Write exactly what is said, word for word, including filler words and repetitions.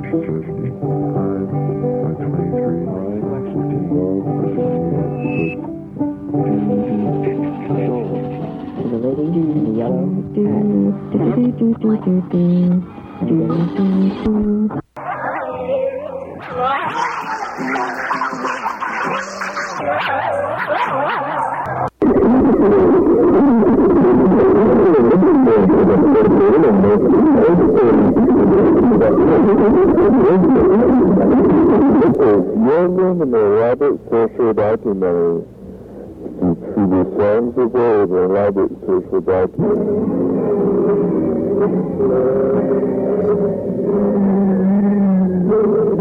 The lady in the yellow Union and the Robert Social Documentary. To the songs of old, the Robert Social Documentary.